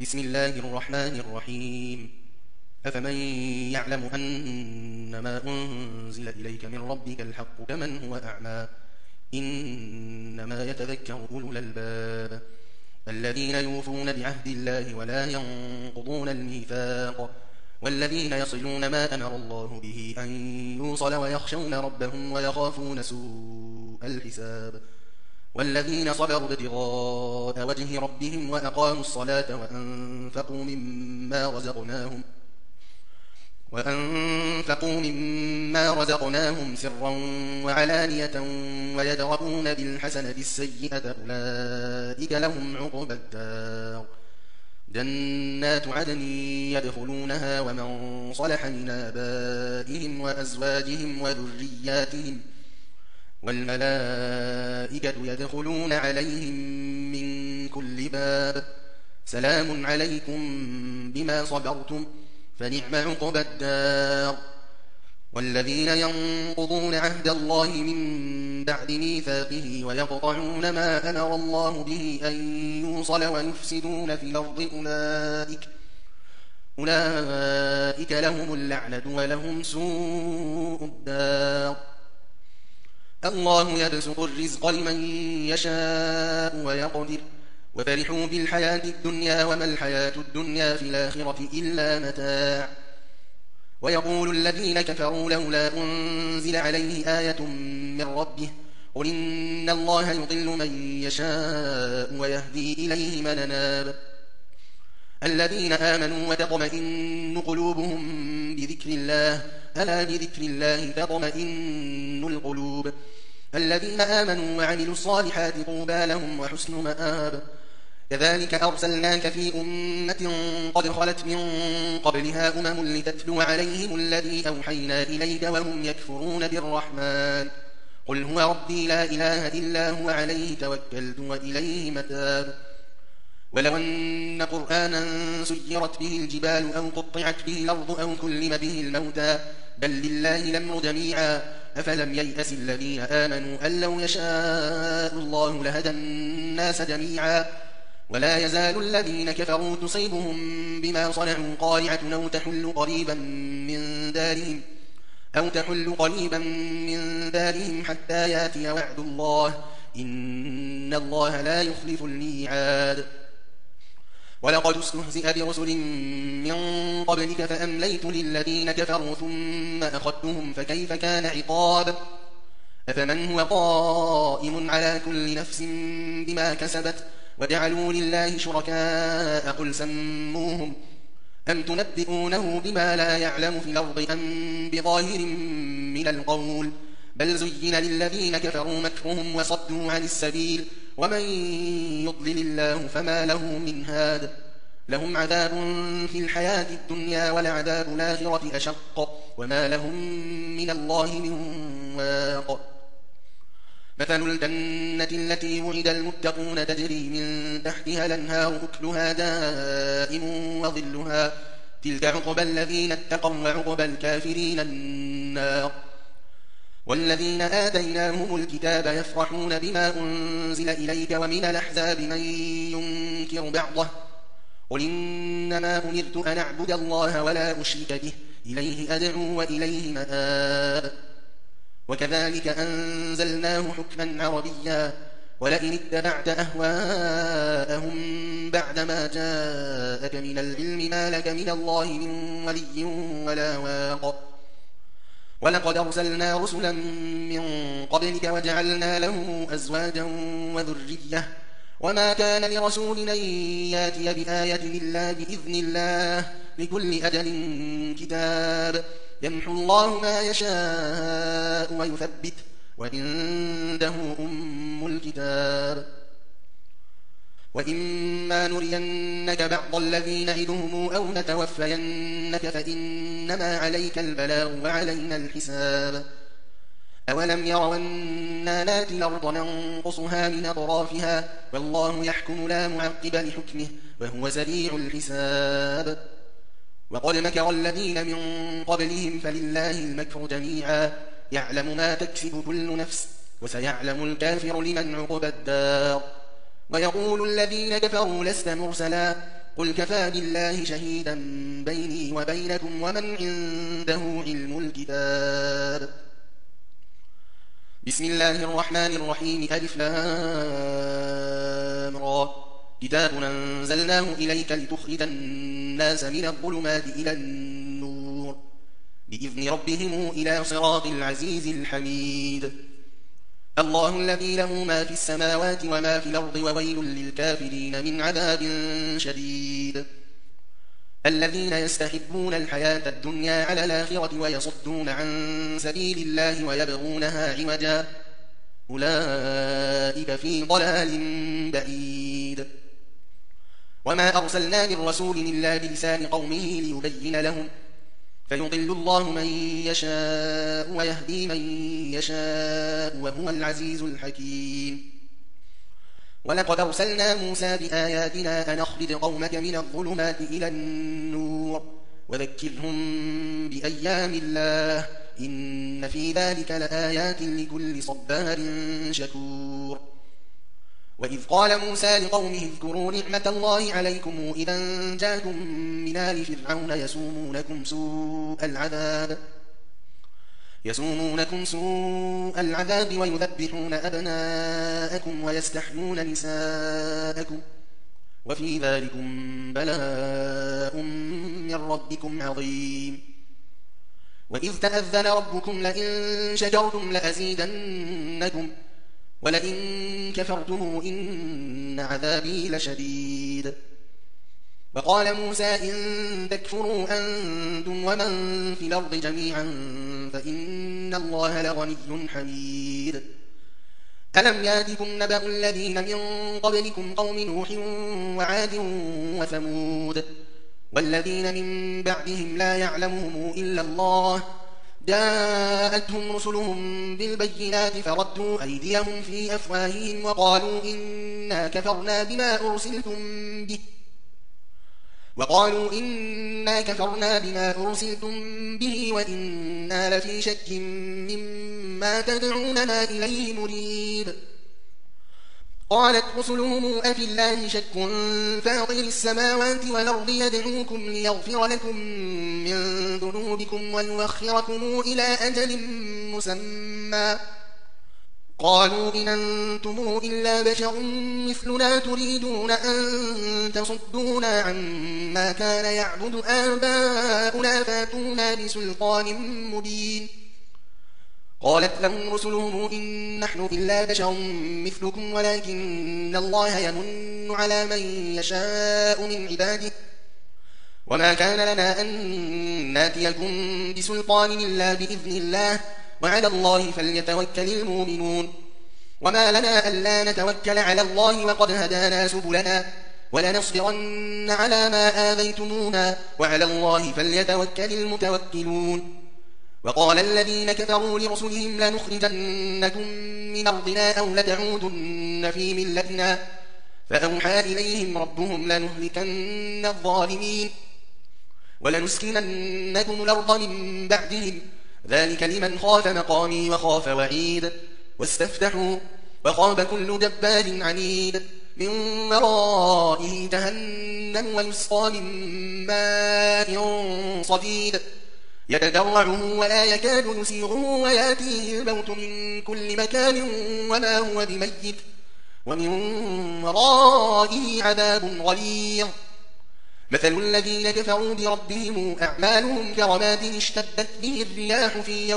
بسم الله الرحمن الرحيم أفمن يعلم أنما أنزل إليك من ربك الحق كمن هو أعمى إنما يتذكر أولو الألباب الذين يوفون بعهد الله ولا ينقضون الميثاق والذين يصلون ما أمر الله به أن يوصل ويخشون ربهم ويخافون سوء الحساب والذين صبروا ابتغاء وجه ربهم وأقاموا الصلاة وأنفقوا مما رزقناهم سرا وعلانية ويدرؤون بالحسنة السيئة أولئك لهم عقبى الدار جنات عدن يدخلونها ومن صلح من آبائهم وأزواجهم وذرياتهم والملائكة يدخلون عليهم من كل باب سلام عليكم بما صبرتم فنعم عقبى الدار والذين ينقضون عهد الله من بعد ميثاقه ويقطعون ما أمر الله به أن يوصل ويفسدون في الأرض أولئك لهم اللعنة ولهم سوء الدار الله يبسط الرزق لمن يشاء ويقدر وفرحوا بالحياة الدنيا وما الحياة الدنيا في الآخرة إلا متاع ويقول الذين كفروا لولا أنزل عليه آية من ربه قل إن الله يضل من يشاء ويهدي إليه من أناب الذين آمنوا وتطمئن قلوبهم بذكر الله ألا بذكر الله تطمئن القلوب الذين آمنوا وعملوا الصالحات طوبى لهم وحسن مآب كذلك أرسلناك في أمة قد خلت من قبلها لتتلو عليهم الذي أوحينا إليك وهم يكفرون بالرحمن قل هو ربي لا إله إلا هو عليه توكلت وإليه متاب ولو أن قرآنا سيرت به الجبال أو قطعت به الأرض أو كلم به الموتى بل لله الأمر جميعا أفلم ييأس الذين آمنوا أن لو يشاء الله لهدى الناس جميعا ولا يزال الذين كفروا تصيبهم بما صنعوا قارعة أو تحل قريبا من دارهم حتى ياتي وعد الله إن الله لا يخلف الميعاد ولقد استهزئ برسل من قبلك فأمليت للذين كفروا ثم أخذتهم فكيف كان عقاب أفمن هو قائم على كل نفس بما كسبت وجعلوا لله شركاء قل سموهم أم تنبئونه بما لا يعلم في الأرض أم بظاهر من القول بل زين للذين كفروا مكرهم وصدوا عن السبيل ومن يضلل الله فما له من هاد لهم عذاب في الحياة الدنيا ولعذاب الآخرة أشق وما لهم من الله من واق مثل الجنة التي وعد المتقون تجري من تحتها الأنهار أكلها دائم وظلها تلك عقبى الذين اتقوا وعقبى الكافرين النار والذين آتيناهم الكتاب يفرحون بما أنزل إليك ومن الأحزاب من ينكر بعضه قل إنما أمرت أن أعبد الله ولا أشرك به إليه أدعو وإليه مآب وكذلك أنزلناه حكما عربيا ولئن اتبعت أهواءهم بعدما جاءك من العلم ما لك من الله من ولي ولا واق ولقد أرسلنا رسلا من قبلك وجعلنا له أزواجا وذرية وما كان لرسول أن ياتي بآية إلا بإذن الله لكل أجل كتاب يمحو الله ما يشاء ويثبت وعنده أم الكتاب وإما نرينك بعض الذي نعدهم أو نتوفينك فإنما عليك البلاغ وعلينا الحساب أولم يروا أنا ناتي الأرض ننقصها من أطرافها والله يحكم لا معقب لحكمه وهو سريع الحساب وقد مكر الذين من قبلهم فلله المكر جميعا يعلم ما تكسب كل نفس وسيعلم الكافر لمن عقبى الدار ويقول الذين كفروا لست مرسلا قل كفى بالله شهيدا بيني وبينكم ومن عنده علم الكتاب. بسم الله الرحمن الرحيم. ألف لام را. كتاب أنزلناه إليك لتخرج الناس من الظلمات إلى النور بإذن ربهم إلى صراط العزيز الحميد. الله الذي له ما في السماوات وما في الأرض وويل للكافرين من عذاب شديد. الذين يستحبون الحياة الدنيا على الآخرة ويصدون عن سبيل الله ويبغونها عوجا أولئك في ضلال بعيد. وما أرسلنا من رسول إلا بلسان قومه ليبين لهم فيضل الله من يشاء ويهدي من يشاء وهو العزيز الحكيم. ولقد أرسلنا موسى بآياتنا أن أخرج قومك من الظلمات إلى النور وذكرهم بأيام الله إن في ذلك لآيات لكل صبار شكور. وإذ قال موسى لقومه اذكروا نعمة الله عليكم إذا جاءكم من آل فرعون يسومونكم سوء العذاب ويذبحون أبناءكم ويستحيون نساءكم وفي ذلكم بلاء من ربكم عظيم. وإذ تأذن ربكم لئن شكرتم لأزيدنكم ولئن كفرتم إن عذابي لشديد. وقال موسى إن تكفروا أنتم ومن في الأرض جميعا فإن الله لغني حميد. ألم يأتكم نبأ الذين من قبلكم قوم نوح وعاد وثمود والذين من بعدهم لا يعلمهم إلا الله جاءتهم رسلهم بالبينات فردوا أيديهم في أفواههم وقالوا إنا كفرنا بما أرسلتم به وإنا لفي شك مما تدعوننا إليه مريب. قالت رسلهم أفي الله شك فاطر السماوات والأرض يدعوكم ليغفر لكم من ذنوبكم ويؤخركم إلى أجل مسمى قالوا إن أنتم إلا بشر مثلنا تريدون أن تصدونا عما كان يعبد آباؤنا فاتونا بسلطان مبين. قالت لهم رسلهم إن نحن إلا بشر مثلكم ولكن الله يمن على من يشاء من عباده وما كان لنا أن ناتيكم بسلطان إلا بإذن الله وعلى الله فليتوكل المؤمنون. وما لنا ألا نتوكل على الله وقد هدانا سبلنا ولنصبرن على ما آذيتمونا وعلى الله فليتوكل المتوكلون. وقال الذين كفروا لرسلهم لنخرجنكم من أرضنا أو لتعودن في ملتنا فأوحى إليهم ربهم لنهلكن الظالمين ولنسكننكم الأرض من بعدهم ذلك لمن خاف مقامي وخاف وعيد. واستفتحوا وخاب كل جبار عنيد من ورائه جهنم ويسقى من ماء صديد يتجرعه ولا يكاد يسيغه وياتيه الموت من كل مكان وما هو بميت ومن ورائه عذاب غليظ. مثل الذين كفروا بربهم أعمالهم كرماد اشتدت به الرياح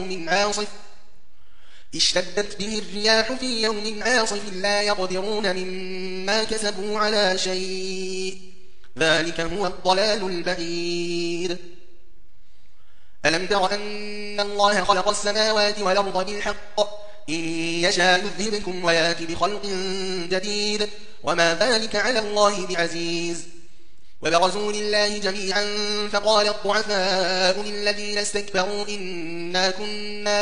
في يوم عاصف لا يقدرون مما كسبوا على شيء ذلك هو الضلال البعيد. ألم تر أن الله خلق السماوات والأرض بالحق إن يشاء يذهبكم ويأتي بخلق جديد وما ذلك على الله بعزيز. وبرزوا لله جميعا فقال الضعفاء للذين استكبروا إنا كنا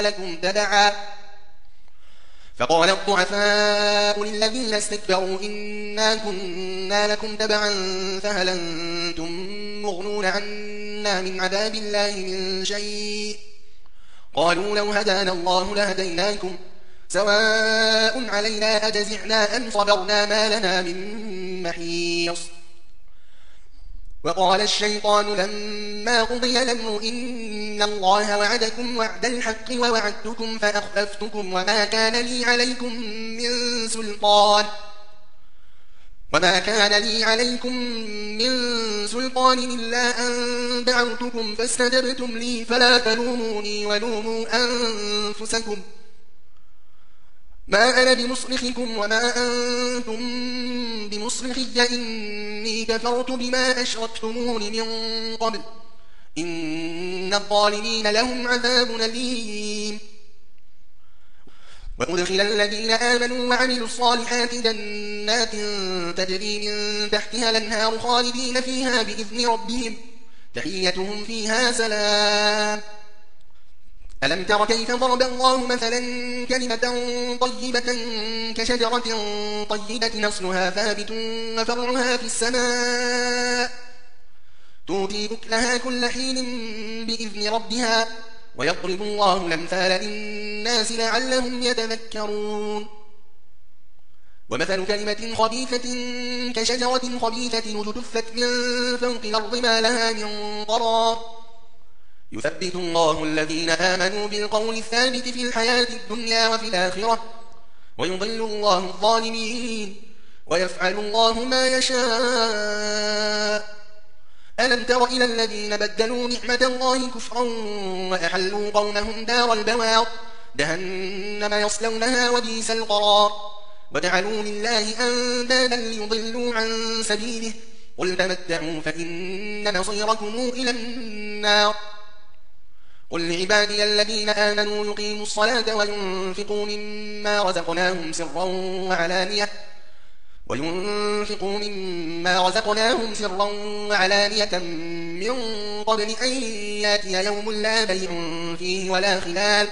لكم تبعا فهل أنتم مغنون عنا من عذاب الله من شيء قالوا لو هدانا الله لهديناكم سواء علينا أجزعنا أم صبرنا ما لنا من محيص. وقال الشيطان لما قضي الأمر إن الله وعدكم وعد الحق ووعدتكم فأخلفتكم وما كان لي عليكم من سلطان إلا أن دعوتكم فاستجبتم لي فلا تلوموني ولوموا أنفسكم ما أنا بمصرخكم وما أنتم بمصرخي إني كفرت بما أشركتمون من قبل إن الظالمين لهم عذاب أليم. وأدخل الذين آمنوا وعملوا الصالحات جنات تجري من تحتها الأنهار خالدين فيها بإذن ربهم تحيتهم فيها سلام. ألم تر كيف ضرب الله مثلا كلمة طيبة كشجرة طيبة أصلها ثابت وفرعها في السماء تؤتي أكلها كل حين بإذن ربها ويضرب الله الأمثال للناس لعلهم يتذكرون. ومثل كلمة خبيثة كشجرة خبيثة اجتثت من فوق الأرض ما لها من قرار يثبت الله الذين آمنوا بالقول الثابت في الحياة الدنيا وفي الآخرة ويضل الله الظالمين ويفعل الله ما يشاء. ألم تر إلى الذين بدلوا نعمة الله كفرا وأحلوا قومهم دار البوار جهنم يصلونها وبئس القرار وجعلوا لله أندادا ليضلوا عن سبيله قل تمتعوا فإن مصيركم إلى النار. قل لعبادي الذين آمنوا يقيموا الصلاة وينفقوا مما رزقناهم سرا وعلانية من قبل أن ياتي يوم لا بيع فيه ولا خلال.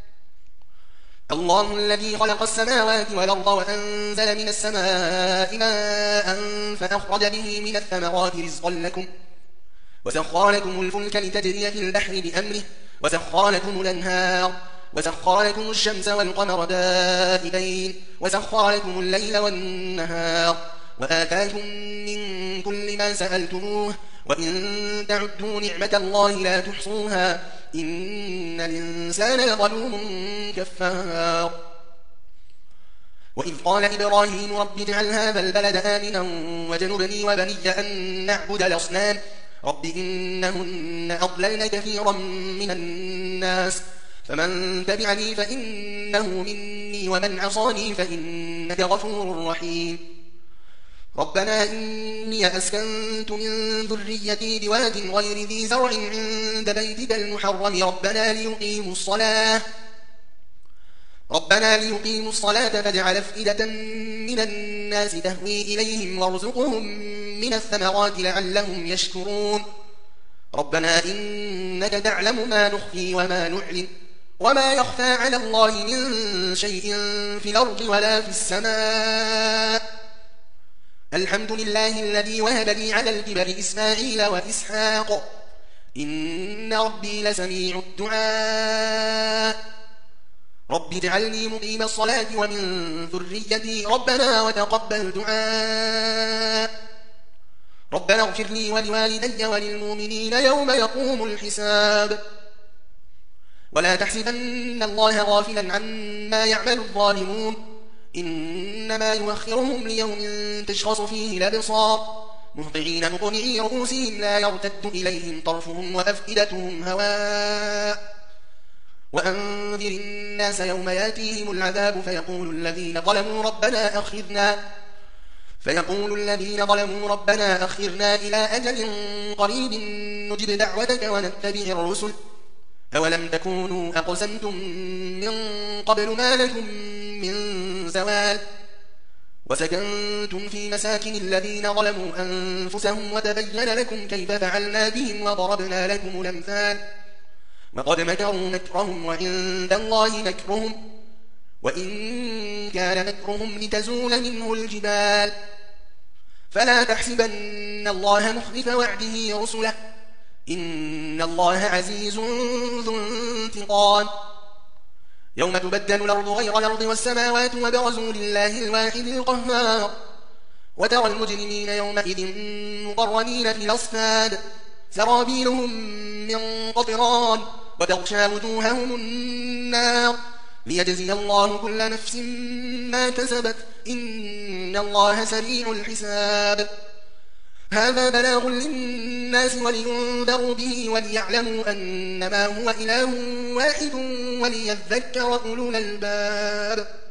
الله الذي خلق السماوات والأرض وأنزل من السماء ماء فأخرج به من الثمرات رزقا لكم وسخر لكم الفلك لتجري في البحر بأمره وسخر لكم الأنهار وسخر لكم الشمس والقمر دائبين وسخر لكم الليل والنهار وآتاكم من كل ما سألتموه وإن تعدوا نعمة الله لا تحصوها إن الإنسان لظلوم كفار. وإذ قال إبراهيم رب اجعل هذا البلد آمنا واجنبني وبني أن نعبد الأصنام رب إنهن أضللن كثيرا من الناس فمن تبعني فإنه مني ومن عصاني فإنك غفور رحيم. ربنا إني أسكنت من ذريتي بواد غير ذي زرع عند بيتك المحرم ربنا ليقيموا الصلاة فاجعل أفئدة من الناس تهوي إليهم وارزقهم من الثمرات لعلهم يشكرون. ربنا إنك تعلم ما نخفي وما نعلن وما يخفى على الله من شيء في الأرض ولا في السماء. الحمد لله الذي وهب لي على الكبر إسماعيل وإسحاق إن ربي لسميع الدعاء. رب اجعلني مقيم الصلاة ومن ذريتي ربنا وتقبل دعاء. ربنا اغفر لي ولوالدي وللمؤمنين يوم يقوم الحساب. ولا تحسبن الله غافلا عما يعمل الظالمون إنما يؤخرهم ليوم تشخص فيه الأبصار مهطعين مقنعي رؤوسهم لا يرتد إليهم طرفهم وأفئدتهم هواء. وأنذر الناس يوم ياتيهم العذاب فيقول الذين ظلموا ربنا أخرنا إلى أجل قريب نجب دعوتك ونتبع الرسل أولم تكونوا أقسمتم من قبل ما لكم من زوال وسكنتم في مساكن الذين ظلموا أنفسهم وتبين لكم كيف فعلنا بهم وضربنا لكم الأمثال وقد مكروا مكرهم وعند الله مكرهم وإن كان مكرهم لتزول منه الجبال. فلا تحسبن الله مخلف وعده رسله إن الله عزيز ذو انتقام. يوم تبدل الأرض غير الأرض والسماوات وبرزوا لله الواحد القهار وترى المجرمين يومئذ مقرنين في الأصفاد سرابيلهم من قطران وتغشى وجوههم النار ليجزي الله كل نفس ما كسبت إن الله سريع الحساب. هذا بلاغ للناس ولينذروا به وليعلموا أنما هو إله واحد وليذكر أولو الألباب.